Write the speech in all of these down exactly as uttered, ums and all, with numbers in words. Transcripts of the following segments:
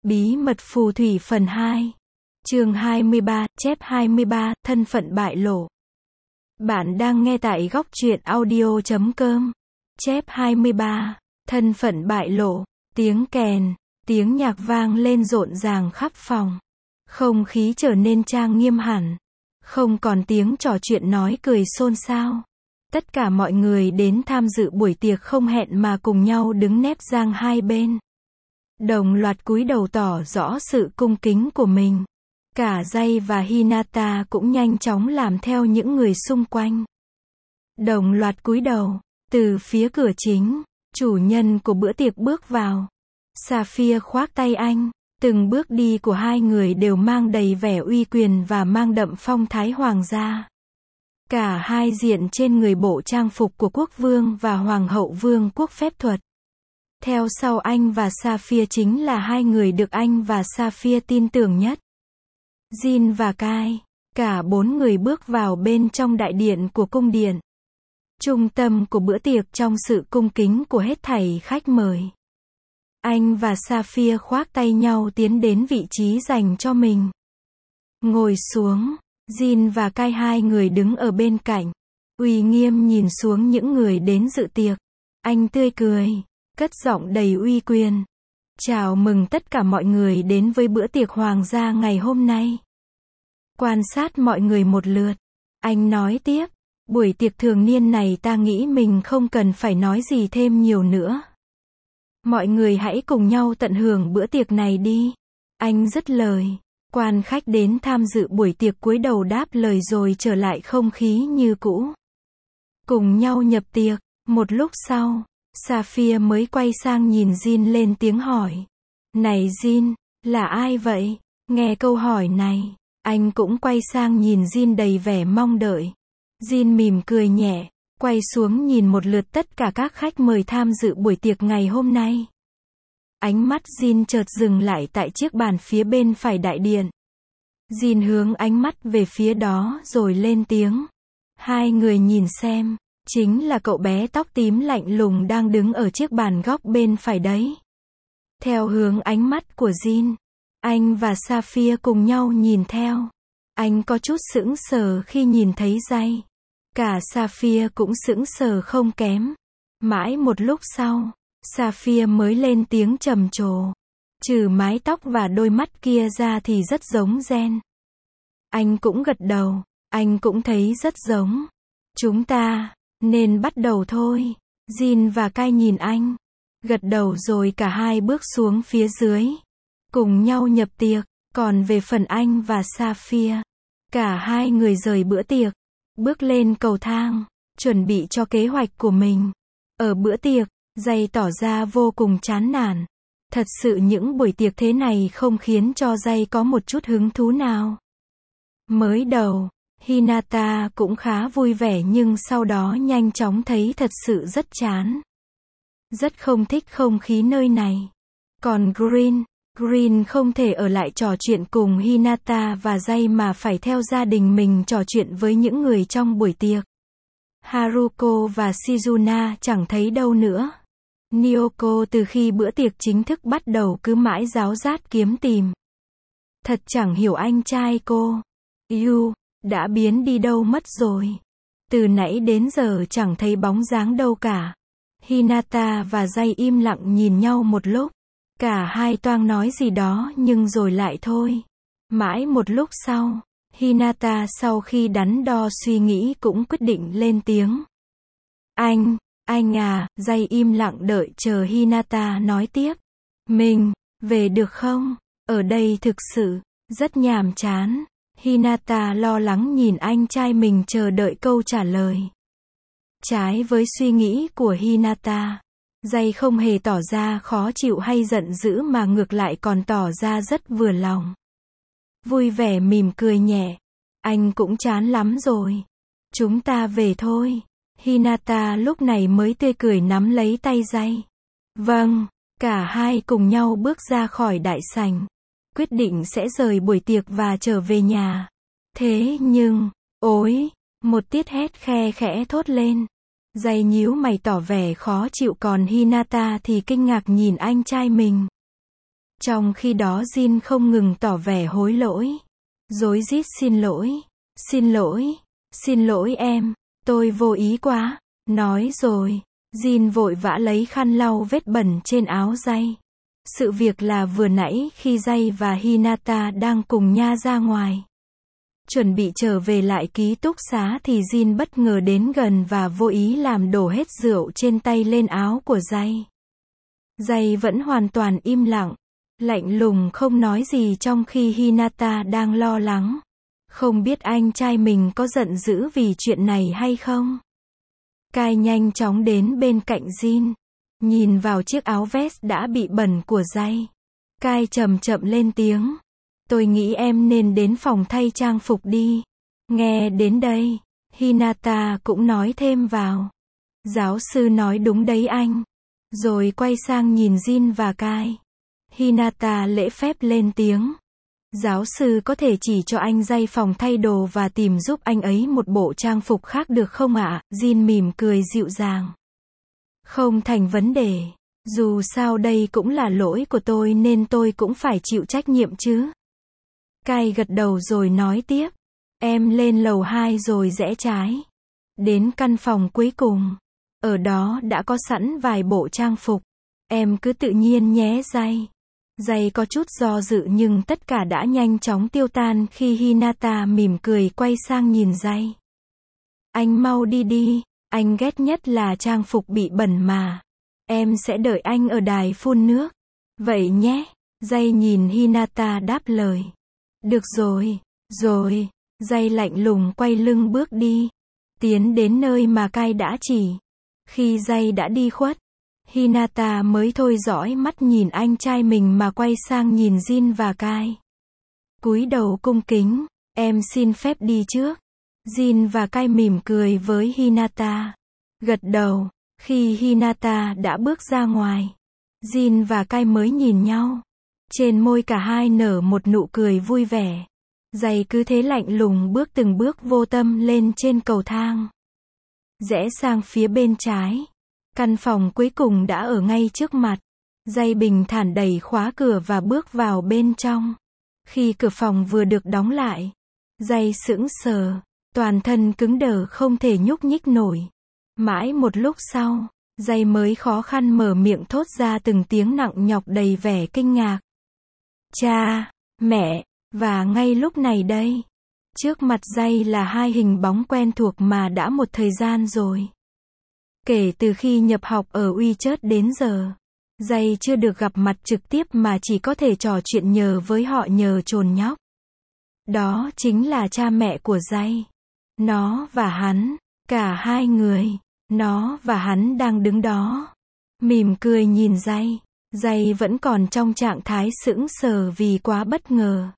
Bí mật phù thủy phần hai. Chương hai mươi ba, chép hai mươi ba, thân phận bại lộ. Bạn đang nghe tại góc truyện audio chấm com. Chép hai mươi ba, thân phận bại lộ. Tiếng kèn, tiếng nhạc vang lên rộn ràng khắp phòng. Không khí trở nên trang nghiêm hẳn. Không còn tiếng trò chuyện nói cười xôn xao. Tất cả mọi người đến tham dự buổi tiệc không hẹn mà cùng nhau đứng nép giang hai bên. Đồng loạt cúi đầu tỏ rõ sự cung kính của mình. Cả Jay và Hinata cũng nhanh chóng làm theo những người xung quanh. Đồng loạt cúi đầu. Từ phía cửa chính, chủ nhân của bữa tiệc bước vào. Sapphire khoác tay anh. Từng bước đi của hai người đều mang đầy vẻ uy quyền và mang đậm phong thái hoàng gia. Cả hai diện trên người bộ trang phục của quốc vương và hoàng hậu vương quốc phép thuật. Theo sau anh và Sapphire chính là hai người được anh và Sapphire tin tưởng nhất. Jin và Kai. Cả bốn người bước vào bên trong đại điện của cung điện. Trung tâm của bữa tiệc trong sự cung kính của hết thảy khách mời. Anh và Sapphire khoác tay nhau tiến đến vị trí dành cho mình. Ngồi xuống. Jin và Kai hai người đứng ở bên cạnh. Uy nghiêm nhìn xuống những người đến dự tiệc. Anh tươi cười. Cất giọng đầy uy quyền. Chào mừng tất cả mọi người đến với bữa tiệc hoàng gia ngày hôm nay. Quan sát mọi người một lượt. Anh nói tiếp. Buổi tiệc thường niên này ta nghĩ mình không cần phải nói gì thêm nhiều nữa. Mọi người hãy cùng nhau tận hưởng bữa tiệc này đi. Anh dứt lời. Quan khách đến tham dự buổi tiệc cúi đầu đáp lời rồi trở lại không khí như cũ. Cùng nhau nhập tiệc. Một lúc sau, Sapphire mới quay sang nhìn Jin lên tiếng hỏi. Này Jin, là ai vậy? Nghe câu hỏi này, anh cũng quay sang nhìn Jin đầy vẻ mong đợi. Jin mỉm cười nhẹ, quay xuống nhìn một lượt tất cả các khách mời tham dự buổi tiệc ngày hôm nay. Ánh mắt Jin chợt dừng lại tại chiếc bàn phía bên phải đại điện. Jin hướng ánh mắt về phía đó rồi lên tiếng. Hai người nhìn xem. Chính là cậu bé tóc tím lạnh lùng đang đứng ở chiếc bàn góc bên phải đấy. Theo hướng ánh mắt của Jin, anh và Sapphire cùng nhau nhìn theo. Anh có chút sững sờ khi nhìn thấy Jay. Cả Sapphire cũng sững sờ không kém. Mãi một lúc sau, Sapphire mới lên tiếng trầm trồ. Trừ mái tóc và đôi mắt kia ra thì rất giống Jen. Anh cũng gật đầu. Anh cũng thấy rất giống. Chúng ta nên bắt đầu thôi. Jin và Kai nhìn anh. Gật đầu rồi cả hai bước xuống phía dưới. Cùng nhau nhập tiệc. Còn về phần anh và Sapphire, cả hai người rời bữa tiệc. Bước lên cầu thang. Chuẩn bị cho kế hoạch của mình. Ở bữa tiệc, Jay tỏ ra vô cùng chán nản. Thật sự những buổi tiệc thế này không khiến cho Jay có một chút hứng thú nào. Mới đầu, Hinata cũng khá vui vẻ nhưng sau đó nhanh chóng thấy thật sự rất chán. Rất không thích không khí nơi này. Còn Green, Green không thể ở lại trò chuyện cùng Hinata và Jay mà phải theo gia đình mình trò chuyện với những người trong buổi tiệc. Haruko và Shizuna chẳng thấy đâu nữa. Nyoko từ khi bữa tiệc chính thức bắt đầu cứ mãi ráo rát kiếm tìm. Thật chẳng hiểu anh trai cô, Yu, đã biến đi đâu mất rồi. Từ nãy đến giờ chẳng thấy bóng dáng đâu cả. Hinata và Jay im lặng nhìn nhau một lúc. Cả hai toang nói gì đó nhưng rồi lại thôi. Mãi một lúc sau, Hinata sau khi đắn đo suy nghĩ cũng quyết định lên tiếng. Anh, anh à, Jay im lặng đợi chờ Hinata nói tiếp. Mình, về được không? Ở đây thực sự, rất nhàm chán. Hinata lo lắng nhìn anh trai mình chờ đợi câu trả lời. Trái với suy nghĩ của Hinata, Jay không hề tỏ ra khó chịu hay giận dữ mà ngược lại còn tỏ ra rất vừa lòng. Vui vẻ mỉm cười nhẹ. Anh cũng chán lắm rồi. Chúng ta về thôi. Hinata lúc này mới tươi cười nắm lấy tay Jay. Vâng, cả hai cùng nhau bước ra khỏi đại sảnh. Quyết định sẽ rời buổi tiệc và trở về nhà. Thế nhưng, ối, một tiết hét khe khẽ thốt lên. Jay nhíu mày tỏ vẻ khó chịu còn Hinata thì kinh ngạc nhìn anh trai mình. Trong khi đó Jin không ngừng tỏ vẻ hối lỗi. Rối rít xin lỗi. Xin lỗi. Xin lỗi em. Tôi vô ý quá. Nói rồi. Jin vội vã lấy khăn lau vết bẩn trên áo Jay. Sự việc là vừa nãy khi Jay và Hinata đang cùng Nha ra ngoài. Chuẩn bị trở về lại ký túc xá thì Jin bất ngờ đến gần và vô ý làm đổ hết rượu trên tay lên áo của Jay. Jay vẫn hoàn toàn im lặng, lạnh lùng không nói gì trong khi Hinata đang lo lắng. Không biết anh trai mình có giận dữ vì chuyện này hay không? Kai nhanh chóng đến bên cạnh Jin, nhìn vào chiếc áo vest đã bị bẩn của Jay. Kai chậm chậm lên tiếng. Tôi nghĩ em nên đến phòng thay trang phục đi. Nghe đến đây, Hinata cũng nói thêm vào. Giáo sư nói đúng đấy anh. Rồi quay sang nhìn Jin và Kai. Hinata lễ phép lên tiếng. Giáo sư có thể chỉ cho anh Jay phòng thay đồ và tìm giúp anh ấy một bộ trang phục khác được không ạ? Jin mỉm cười dịu dàng. Không thành vấn đề. Dù sao đây cũng là lỗi của tôi nên tôi cũng phải chịu trách nhiệm chứ. Kai gật đầu rồi nói tiếp. Em lên lầu hai rồi rẽ trái. Đến căn phòng cuối cùng. Ở đó đã có sẵn vài bộ trang phục. Em cứ tự nhiên nhé Jay. Jay có chút do dự nhưng tất cả đã nhanh chóng tiêu tan khi Hinata mỉm cười quay sang nhìn Jay. Anh mau đi đi, anh ghét nhất là trang phục bị bẩn mà. Em sẽ đợi anh ở đài phun nước. Vậy nhé. Jay nhìn Hinata đáp lời. Được rồi, rồi. Jay lạnh lùng quay lưng bước đi. Tiến đến nơi mà Kai đã chỉ. Khi Jay đã đi khuất, Hinata mới thôi dõi mắt nhìn anh trai mình mà quay sang nhìn Jin và Kai. Cúi đầu cung kính, em xin phép đi trước. Jin và Kai mỉm cười với Hinata. Gật đầu, khi Hinata đã bước ra ngoài. Jin và Kai mới nhìn nhau. Trên môi cả hai nở một nụ cười vui vẻ. Jay cứ thế lạnh lùng bước từng bước vô tâm lên trên cầu thang. Rẽ sang phía bên trái. Căn phòng cuối cùng đã ở ngay trước mặt. Jay bình thản đẩy khóa cửa và bước vào bên trong. Khi cửa phòng vừa được đóng lại, Jay sững sờ, toàn thân cứng đờ không thể nhúc nhích nổi. Mãi một lúc sau, Jay mới khó khăn mở miệng thốt ra từng tiếng nặng nhọc đầy vẻ kinh ngạc. Cha, mẹ, và ngay lúc này đây, trước mặt Jay là hai hình bóng quen thuộc mà đã một thời gian rồi. Kể từ khi nhập học ở WeChat đến giờ, Jay chưa được gặp mặt trực tiếp mà chỉ có thể trò chuyện nhờ với họ nhờ chồn nhóc. Đó chính là cha mẹ của Jay. Nó và hắn, cả hai người, nó và hắn đang đứng đó. Mỉm cười nhìn Jay. Jay vẫn còn trong trạng thái sững sờ vì quá bất ngờ.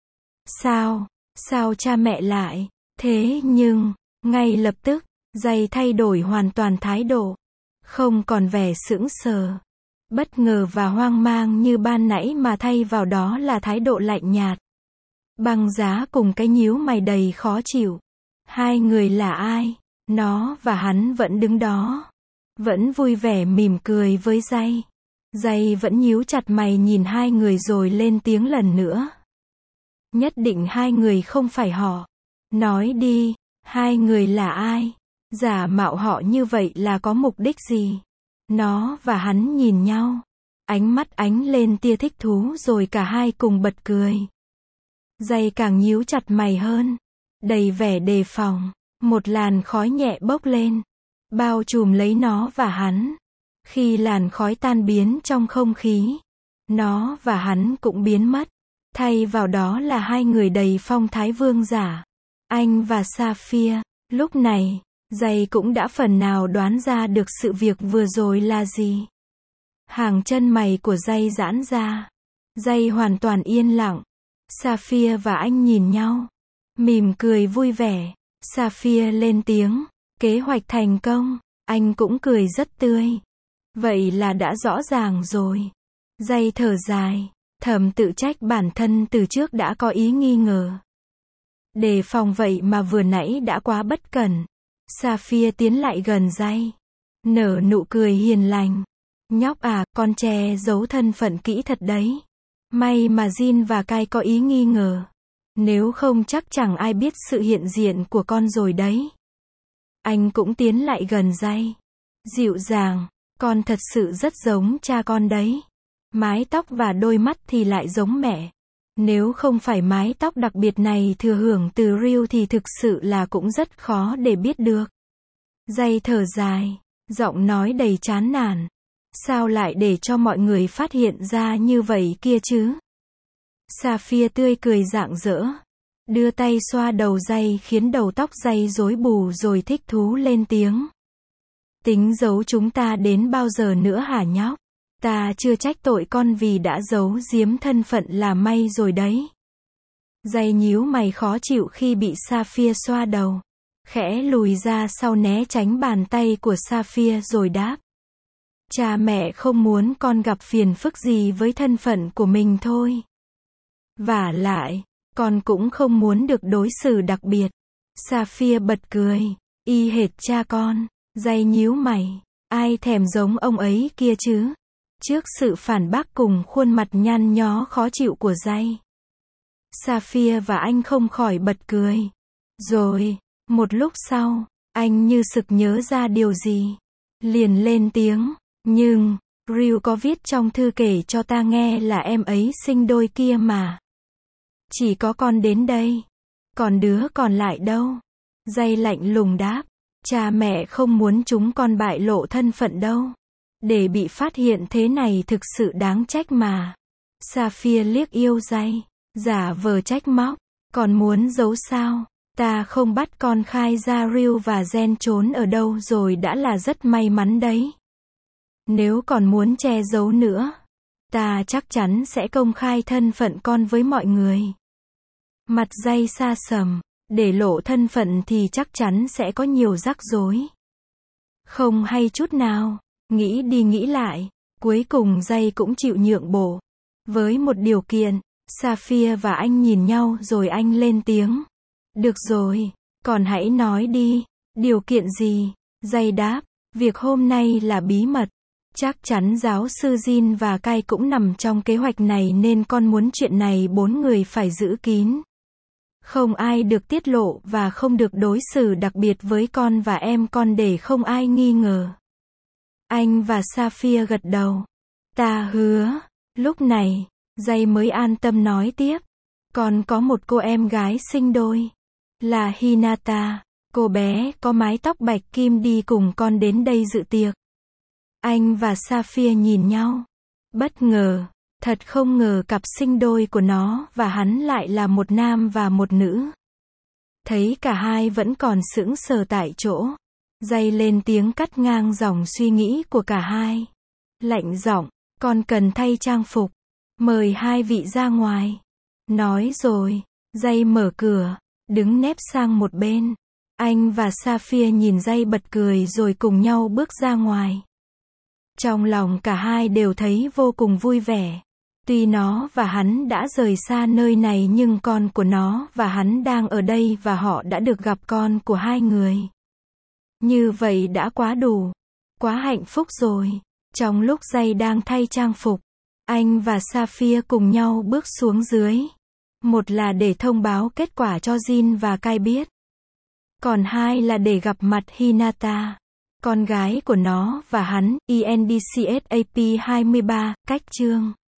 Sao? Sao cha mẹ lại? Thế nhưng, ngay lập tức, Jay thay đổi hoàn toàn thái độ. Không còn vẻ sững sờ, bất ngờ và hoang mang như ban nãy mà thay vào đó là thái độ lạnh nhạt. Băng giá cùng cái nhíu mày đầy khó chịu. Hai người là ai? Nó và hắn vẫn đứng đó. Vẫn vui vẻ mỉm cười với Jay. Jay vẫn nhíu chặt mày nhìn hai người rồi lên tiếng lần nữa. Nhất định hai người không phải họ. Nói đi, hai người là ai? Giả mạo họ như vậy là có mục đích gì? Nó và hắn nhìn nhau. Ánh mắt ánh lên tia thích thú rồi cả hai cùng bật cười. Jay càng nhíu chặt mày hơn. Đầy vẻ đề phòng. Một làn khói nhẹ bốc lên. Bao trùm lấy nó và hắn. Khi làn khói tan biến trong không khí, nó và hắn cũng biến mất. Thay vào đó là hai người đầy phong thái vương giả. Anh và Sapphire. Lúc này, Jay cũng đã phần nào đoán ra được sự việc vừa rồi là gì. Hàng chân mày của Jay giãn ra. Jay hoàn toàn yên lặng. Sapphire và anh nhìn nhau. Mỉm cười vui vẻ. Sapphire lên tiếng. Kế hoạch thành công. Anh cũng cười rất tươi. Vậy là đã rõ ràng rồi. Jay thở dài. Thầm tự trách bản thân từ trước đã có ý nghi ngờ. Đề phòng vậy mà vừa nãy đã quá bất cẩn. Sapphire tiến lại gần Jay. Nở nụ cười hiền lành. Nhóc à, con che giấu thân phận kỹ thật đấy. May mà Jin và Kai có ý nghi ngờ. Nếu không chắc chẳng ai biết sự hiện diện của con rồi đấy. Anh cũng tiến lại gần Jay. Dịu dàng, con thật sự rất giống cha con đấy. Mái tóc và đôi mắt thì lại giống mẹ. Nếu không phải mái tóc đặc biệt này thừa hưởng từ Ryu thì thực sự là cũng rất khó để biết được. Jay thở dài, giọng nói đầy chán nản. Sao lại để cho mọi người phát hiện ra như vậy kia chứ? Sapphire tươi cười rạng rỡ. Đưa tay xoa đầu Jay khiến đầu tóc Jay rối bù rồi thích thú lên tiếng. Tính giấu chúng ta đến bao giờ nữa hả nhóc? Ta chưa trách tội con vì đã giấu giếm thân phận là may rồi đấy. Jay nhíu mày khó chịu khi bị Sapphire xoa đầu. Khẽ lùi ra sau né tránh bàn tay của Sapphire rồi đáp. Cha mẹ không muốn con gặp phiền phức gì với thân phận của mình thôi. Vả lại, con cũng không muốn được đối xử đặc biệt. Sapphire bật cười. Y hệt cha con. Jay nhíu mày. Ai thèm giống ông ấy kia chứ? Trước sự phản bác cùng khuôn mặt nhăn nhó khó chịu của Jay, Sapphire và anh không khỏi bật cười. Rồi, một lúc sau, anh như sực nhớ ra điều gì. Liền lên tiếng. Nhưng, Ryu có viết trong thư kể cho ta nghe là em ấy sinh đôi kia mà. Chỉ có con đến đây. Còn đứa còn lại đâu? Jay lạnh lùng đáp. Cha mẹ không muốn chúng con bại lộ thân phận đâu. Để bị phát hiện thế này thực sự đáng trách mà. Sapphire liếc yêu Jay. Giả vờ trách móc. Còn muốn giấu sao? Ta không bắt con khai ra Ryu và Jen trốn ở đâu rồi đã là rất may mắn đấy. Nếu còn muốn che giấu nữa, ta chắc chắn sẽ công khai thân phận con với mọi người. Mặt Jay xa sầm. Để lộ thân phận thì chắc chắn sẽ có nhiều rắc rối. Không hay chút nào. Nghĩ đi nghĩ lại, cuối cùng Jay cũng chịu nhượng bộ. Với một điều kiện, Sapphire và anh nhìn nhau rồi anh lên tiếng. Được rồi, còn hãy nói đi. Điều kiện gì? Jay đáp. Việc hôm nay là bí mật. Chắc chắn giáo sư Jin và Kai cũng nằm trong kế hoạch này nên con muốn chuyện này bốn người phải giữ kín. Không ai được tiết lộ và không được đối xử đặc biệt với con và em con để không ai nghi ngờ. Anh và Sapphire gật đầu. Ta hứa. Lúc này, Jay mới an tâm nói tiếp. Con có một cô em gái sinh đôi. Là Hinata. Cô bé có mái tóc bạch kim đi cùng con đến đây dự tiệc. Anh và Sapphire nhìn nhau. Bất ngờ. Thật không ngờ cặp sinh đôi của nó và hắn lại là một nam và một nữ. Thấy cả hai vẫn còn sững sờ tại chỗ. Jay lên tiếng cắt ngang dòng suy nghĩ của cả hai. Lạnh giọng, con cần thay trang phục. Mời hai vị ra ngoài. Nói rồi, Jay mở cửa, đứng nép sang một bên. Anh và Sapphire nhìn Jay bật cười rồi cùng nhau bước ra ngoài. Trong lòng cả hai đều thấy vô cùng vui vẻ. Tuy nó và hắn đã rời xa nơi này nhưng con của nó và hắn đang ở đây và họ đã được gặp con của hai người. Như vậy đã quá đủ. Quá hạnh phúc rồi. Trong lúc Jay đang thay trang phục, anh và Sapphire cùng nhau bước xuống dưới. Một là để thông báo kết quả cho Jin và Kai biết. Còn hai là để gặp mặt Hinata, con gái của nó và hắn. E N D C S A P hai mươi ba, cách chương.